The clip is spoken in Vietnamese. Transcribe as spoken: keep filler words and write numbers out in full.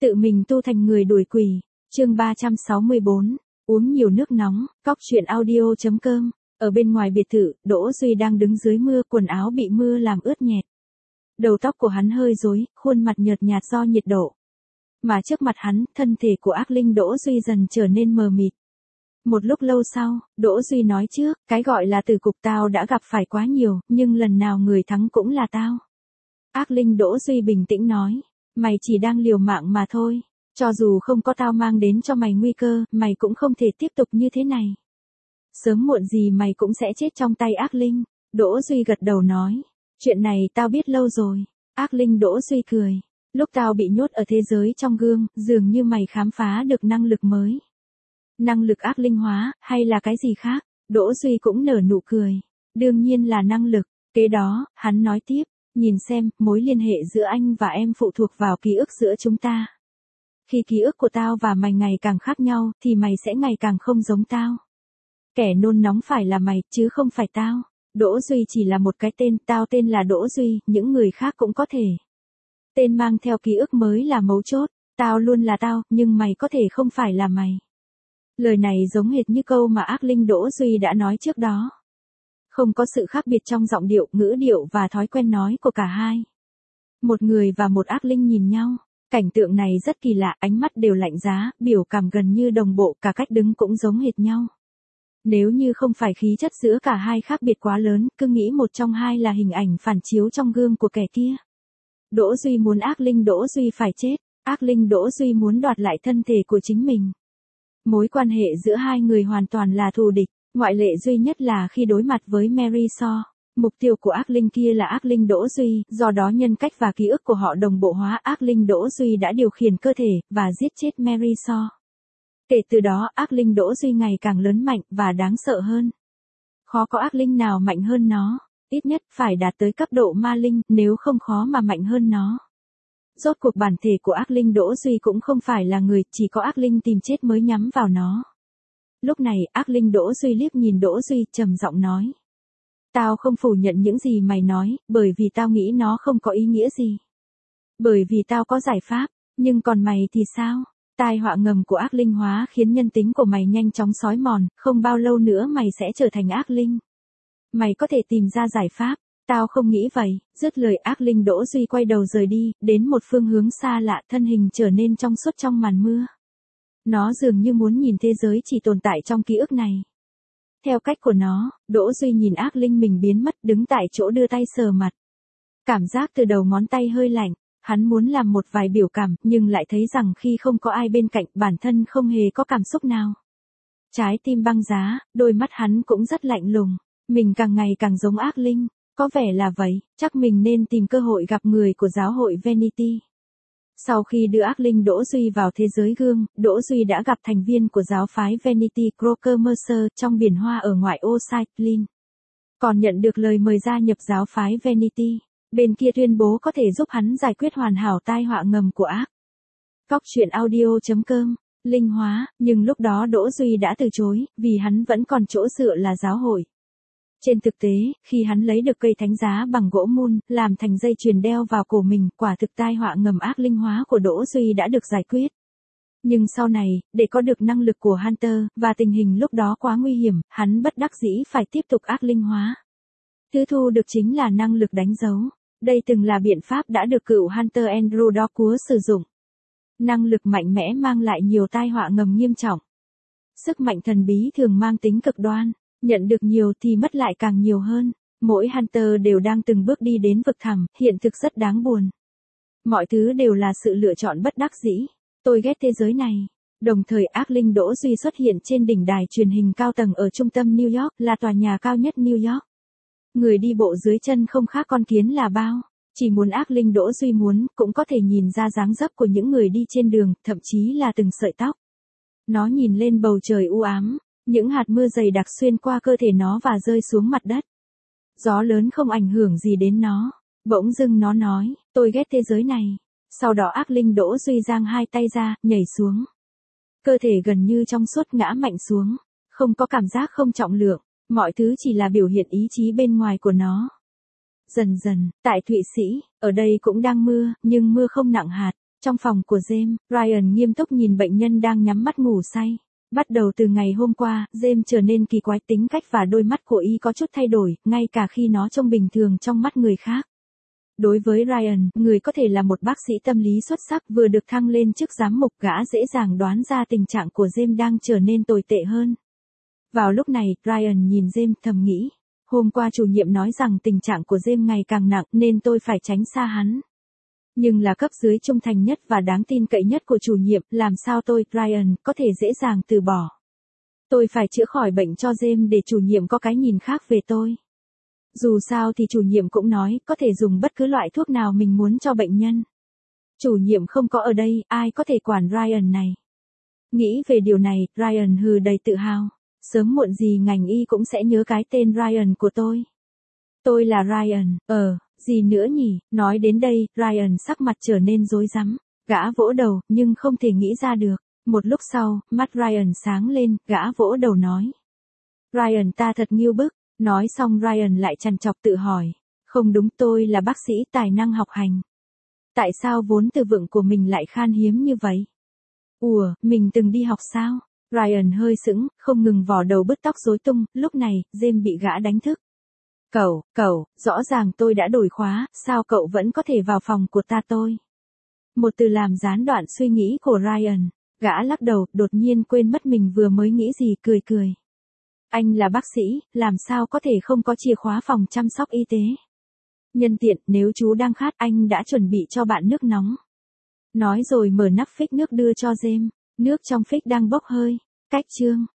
Tự mình tu thành người đuổi quỷ. Chương ba trăm sáu mươi bốn. Uống nhiều nước nóng. Cóc truyện audio chấm com. Ở bên ngoài biệt thự, Đỗ Duy đang đứng dưới mưa, quần áo bị mưa làm ướt nhẹp. Đầu tóc của hắn hơi rối, khuôn mặt nhợt nhạt do nhiệt độ. Mà trước mặt hắn, thân thể của ác linh Đỗ Duy dần trở nên mờ mịt. Một lúc lâu sau, Đỗ Duy nói trước, cái gọi là tử cục tao đã gặp phải quá nhiều, nhưng lần nào người thắng cũng là tao. Ác linh Đỗ Duy bình tĩnh nói, mày chỉ đang liều mạng mà thôi, cho dù không có tao mang đến cho mày nguy cơ, mày cũng không thể tiếp tục như thế này. Sớm muộn gì mày cũng sẽ chết trong tay ác linh. Đỗ Duy gật đầu nói, chuyện này tao biết lâu rồi. Ác linh Đỗ Duy cười, lúc tao bị nhốt ở thế giới trong gương, dường như mày khám phá được năng lực mới. Năng lực ác linh hóa, hay là cái gì khác? Đỗ Duy cũng nở nụ cười. Đương nhiên là năng lực. Kế đó, hắn nói tiếp, nhìn xem, mối liên hệ giữa anh và em phụ thuộc vào ký ức giữa chúng ta. Khi ký ức của tao và mày ngày càng khác nhau, thì mày sẽ ngày càng không giống tao. Kẻ nôn nóng phải là mày, chứ không phải tao. Đỗ Duy chỉ là một cái tên, tao tên là Đỗ Duy, những người khác cũng có thể. Tên mang theo ký ức mới là mấu chốt, tao luôn là tao, nhưng mày có thể không phải là mày. Lời này giống hệt như câu mà ác linh Đỗ Duy đã nói trước đó. Không có sự khác biệt trong giọng điệu, ngữ điệu và thói quen nói của cả hai. Một người và một ác linh nhìn nhau, cảnh tượng này rất kỳ lạ, ánh mắt đều lạnh giá, biểu cảm gần như đồng bộ, cả cách đứng cũng giống hệt nhau. Nếu như không phải khí chất giữa cả hai khác biệt quá lớn, cứ nghĩ một trong hai là hình ảnh phản chiếu trong gương của kẻ kia. Đỗ Duy muốn ác linh Đỗ Duy phải chết, ác linh Đỗ Duy muốn đoạt lại thân thể của chính mình. Mối quan hệ giữa hai người hoàn toàn là thù địch, ngoại lệ duy nhất là khi đối mặt với Mary So. Mục tiêu của ác linh kia là ác linh Đỗ Duy, do đó nhân cách và ký ức của họ đồng bộ hóa, ác linh Đỗ Duy đã điều khiển cơ thể, và giết chết Mary So. Kể từ đó, ác linh Đỗ Duy ngày càng lớn mạnh, và đáng sợ hơn. Khó có ác linh nào mạnh hơn nó, ít nhất phải đạt tới cấp độ ma linh, nếu không khó mà mạnh hơn nó. Rốt cuộc bản thể của ác linh Đỗ Duy cũng không phải là người, chỉ có ác linh tìm chết mới nhắm vào nó. Lúc này, ác linh Đỗ Duy liếc nhìn Đỗ Duy, trầm giọng nói. Tao không phủ nhận những gì mày nói, bởi vì tao nghĩ nó không có ý nghĩa gì. Bởi vì tao có giải pháp, nhưng còn mày thì sao? Tai họa ngầm của ác linh hóa khiến nhân tính của mày nhanh chóng xói mòn, không bao lâu nữa mày sẽ trở thành ác linh. Mày có thể tìm ra giải pháp. Tao không nghĩ vậy. Dứt lời, ác linh Đỗ Duy quay đầu rời đi, đến một phương hướng xa lạ, thân hình trở nên trong suốt trong màn mưa. Nó dường như muốn nhìn thế giới chỉ tồn tại trong ký ức này. Theo cách của nó, Đỗ Duy nhìn ác linh mình biến mất, đứng tại chỗ đưa tay sờ mặt. Cảm giác từ đầu ngón tay hơi lạnh, hắn muốn làm một vài biểu cảm, nhưng lại thấy rằng khi không có ai bên cạnh, bản thân không hề có cảm xúc nào. Trái tim băng giá, đôi mắt hắn cũng rất lạnh lùng, mình càng ngày càng giống ác linh. Có vẻ là vậy, chắc mình nên tìm cơ hội gặp người của giáo hội Vanity. Sau khi đưa ác linh Đỗ Duy vào thế giới gương, Đỗ Duy đã gặp thành viên của giáo phái Vanity Crocker Mercer trong biển hoa ở ngoại ô Saitlin. Còn nhận được lời mời gia nhập giáo phái Vanity, bên kia tuyên bố có thể giúp hắn giải quyết hoàn hảo tai họa ngầm của ác. Cóc truyện audio chấm com, linh hóa, nhưng lúc đó Đỗ Duy đã từ chối, vì hắn vẫn còn chỗ dựa là giáo hội. Trên thực tế, khi hắn lấy được cây thánh giá bằng gỗ mun, làm thành dây chuyền đeo vào cổ mình, quả thực tai họa ngầm ác linh hóa của Đỗ Duy đã được giải quyết. Nhưng sau này, để có được năng lực của Hunter, và tình hình lúc đó quá nguy hiểm, hắn bất đắc dĩ phải tiếp tục ác linh hóa. Thứ thu được chính là năng lực đánh dấu. Đây từng là biện pháp đã được cựu Hunter Andrew Dockworth sử dụng. Năng lực mạnh mẽ mang lại nhiều tai họa ngầm nghiêm trọng. Sức mạnh thần bí thường mang tính cực đoan. Nhận được nhiều thì mất lại càng nhiều hơn. Mỗi Hunter đều đang từng bước đi đến vực thẳm, hiện thực rất đáng buồn. Mọi thứ đều là sự lựa chọn bất đắc dĩ. Tôi ghét thế giới này. Đồng thời ác linh Đỗ Duy xuất hiện trên đỉnh đài truyền hình cao tầng ở trung tâm New York, là tòa nhà cao nhất New York. Người đi bộ dưới chân không khác con kiến là bao. Chỉ muốn ác linh Đỗ Duy muốn, cũng có thể nhìn ra dáng dấp của những người đi trên đường, thậm chí là từng sợi tóc. Nó nhìn lên bầu trời u ám. Những hạt mưa dày đặc xuyên qua cơ thể nó và rơi xuống mặt đất. Gió lớn không ảnh hưởng gì đến nó. Bỗng dưng nó nói, tôi ghét thế giới này. Sau đó ác linh Đỗ Duy giang hai tay ra, nhảy xuống. Cơ thể gần như trong suốt ngã mạnh xuống. Không có cảm giác không trọng lượng. Mọi thứ chỉ là biểu hiện ý chí bên ngoài của nó. Dần dần, tại Thụy Sĩ, ở đây cũng đang mưa, nhưng mưa không nặng hạt. Trong phòng của James, Ryan nghiêm túc nhìn bệnh nhân đang nhắm mắt ngủ say. Bắt đầu từ ngày hôm qua, James trở nên kỳ quái, tính cách và đôi mắt của y có chút thay đổi, ngay cả khi nó trông bình thường trong mắt người khác. Đối với Ryan, người có thể là một bác sĩ tâm lý xuất sắc vừa được thăng lên chức giám mục, gã dễ dàng đoán ra tình trạng của James đang trở nên tồi tệ hơn. Vào lúc này, Ryan nhìn James thầm nghĩ. Hôm qua chủ nhiệm nói rằng tình trạng của James ngày càng nặng nên tôi phải tránh xa hắn. Nhưng là cấp dưới trung thành nhất và đáng tin cậy nhất của chủ nhiệm, làm sao tôi, Ryan, có thể dễ dàng từ bỏ. Tôi phải chữa khỏi bệnh cho James để chủ nhiệm có cái nhìn khác về tôi. Dù sao thì chủ nhiệm cũng nói, có thể dùng bất cứ loại thuốc nào mình muốn cho bệnh nhân. Chủ nhiệm không có ở đây, ai có thể quản Ryan này. Nghĩ về điều này, Ryan hừ đầy tự hào. Sớm muộn gì ngành y cũng sẽ nhớ cái tên Ryan của tôi. Tôi là Ryan, ờ, gì nữa nhỉ? Nói đến đây, Ryan sắc mặt trở nên rối rắm. Gã vỗ đầu, nhưng không thể nghĩ ra được. Một lúc sau, mắt Ryan sáng lên, gã vỗ đầu nói. Ryan, ta thật nghiêu bức. Nói xong Ryan lại trằn trọc tự hỏi. Không đúng, tôi là bác sĩ tài năng học hành. Tại sao vốn từ vựng của mình lại khan hiếm như vậy? Ủa, mình từng đi học sao? Ryan hơi sững, không ngừng vò đầu bứt tóc rối tung, lúc này, James bị gã đánh thức. Cậu, cậu, rõ ràng tôi đã đổi khóa, sao cậu vẫn có thể vào phòng của ta tôi? Một từ làm gián đoạn suy nghĩ của Ryan, gã lắc đầu, đột nhiên quên mất mình vừa mới nghĩ gì, cười cười. Anh là bác sĩ, làm sao có thể không có chìa khóa phòng chăm sóc y tế? Nhân tiện, nếu chú đang khát, anh đã chuẩn bị cho bạn nước nóng. Nói rồi mở nắp phích nước đưa cho James, nước trong phích đang bốc hơi. Cách chương